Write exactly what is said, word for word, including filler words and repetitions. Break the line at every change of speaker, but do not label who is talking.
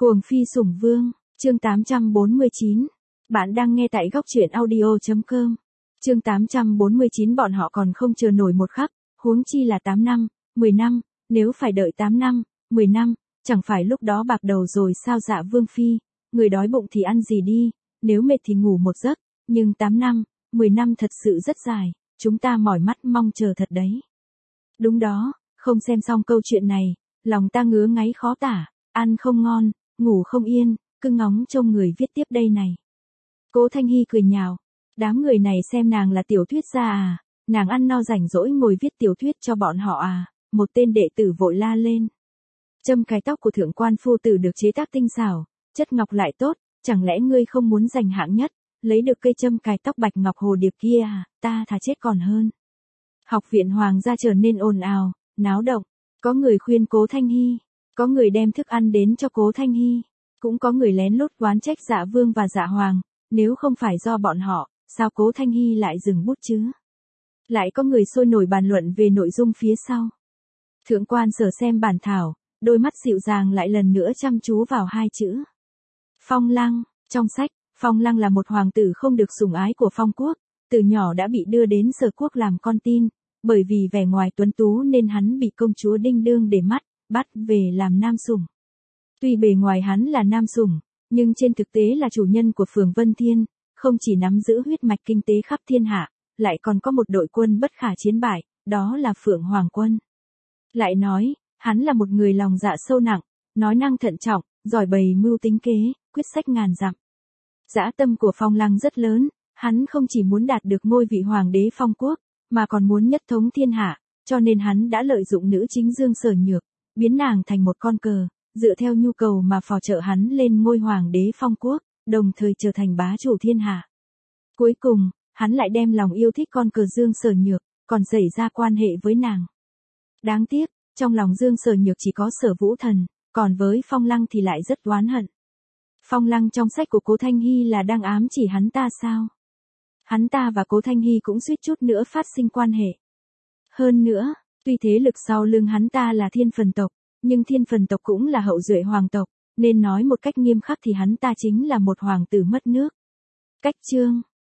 Cuồng phi sủng vương, chương tám trăm bốn mươi chín. Bạn đang nghe tại góc truyện audio chấm com. Chương tám trăm bốn mươi chín bọn họ còn không chờ nổi một khắc, huống chi là tám năm, mười năm, nếu phải đợi tám năm, mười năm, chẳng phải lúc đó bạc đầu rồi sao Dạ Vương phi, người đói bụng thì ăn gì đi, nếu mệt thì ngủ một giấc, nhưng tám năm, mười năm thật sự rất dài, chúng ta mỏi mắt mong chờ thật đấy. Đúng đó, không xem xong câu chuyện này, lòng ta ngứa ngáy khó tả, ăn không ngon, ngủ không yên, cứ ngóng trông người viết tiếp đây này. Cố Thanh Hy cười nhạo, đám người này xem nàng là tiểu thuyết gia à, nàng ăn no rảnh rỗi ngồi viết tiểu thuyết cho bọn họ à, một tên đệ tử vội la lên. Châm cài tóc của thượng quan phu tử được chế tác tinh xảo, chất ngọc lại tốt, chẳng lẽ ngươi không muốn giành hạng nhất, lấy được cây châm cài tóc bạch ngọc hồ điệp kia à, ta thà chết còn hơn. Học viện hoàng gia trở nên ồn ào, náo động, có người khuyên Cố Thanh Hy, có người đem thức ăn đến cho Cố Thanh Hy, cũng có người lén lút oán trách Dạ Vương và Dạ Hoàng, nếu không phải do bọn họ, sao Cố Thanh Hy lại dừng bút chứ? Lại có người sôi nổi bàn luận về nội dung phía sau. Thượng quan Sở xem bản thảo, đôi mắt dịu dàng lại lần nữa chăm chú vào hai chữ. Phong Lăng, trong sách, Phong Lăng là một hoàng tử không được sủng ái của Phong quốc, từ nhỏ đã bị đưa đến Sở quốc làm con tin, bởi vì vẻ ngoài tuấn tú nên hắn bị công chúa Đinh Đương để mắt, bắt về làm nam sủng. Tuy bề ngoài hắn là nam sủng, nhưng trên thực tế là chủ nhân của Phường Vân Thiên, không chỉ nắm giữ huyết mạch kinh tế khắp thiên hạ, lại còn có một đội quân bất khả chiến bại, đó là Phượng Hoàng quân. Lại nói, hắn là một người lòng dạ sâu nặng, nói năng thận trọng, giỏi bày mưu tính kế, quyết sách ngàn dặm. Dã tâm của Phong Lăng rất lớn, hắn không chỉ muốn đạt được ngôi vị hoàng đế Phong quốc, mà còn muốn nhất thống thiên hạ, cho nên hắn đã lợi dụng nữ chính Dương Sở Nhược, biến nàng thành một con cờ, dựa theo nhu cầu mà phò trợ hắn lên ngôi hoàng đế Phong quốc, đồng thời trở thành bá chủ thiên hạ. Cuối cùng, hắn lại đem lòng yêu thích con cờ Dương Sở Nhược, còn xảy ra quan hệ với nàng. Đáng tiếc, trong lòng Dương Sở Nhược chỉ có Sở Vũ Thần, còn với Phong Lăng thì lại rất oán hận. Phong Lăng trong sách của Cố Thanh Hy là đang ám chỉ hắn ta sao? Hắn ta và Cố Thanh Hy cũng suýt chút nữa phát sinh quan hệ. Hơn nữa, tuy thế lực sau lưng hắn ta là Thiên Phần tộc, nhưng Thiên Phần tộc cũng là hậu duệ hoàng tộc, nên nói một cách nghiêm khắc thì hắn ta chính là một hoàng tử mất nước. Cách chương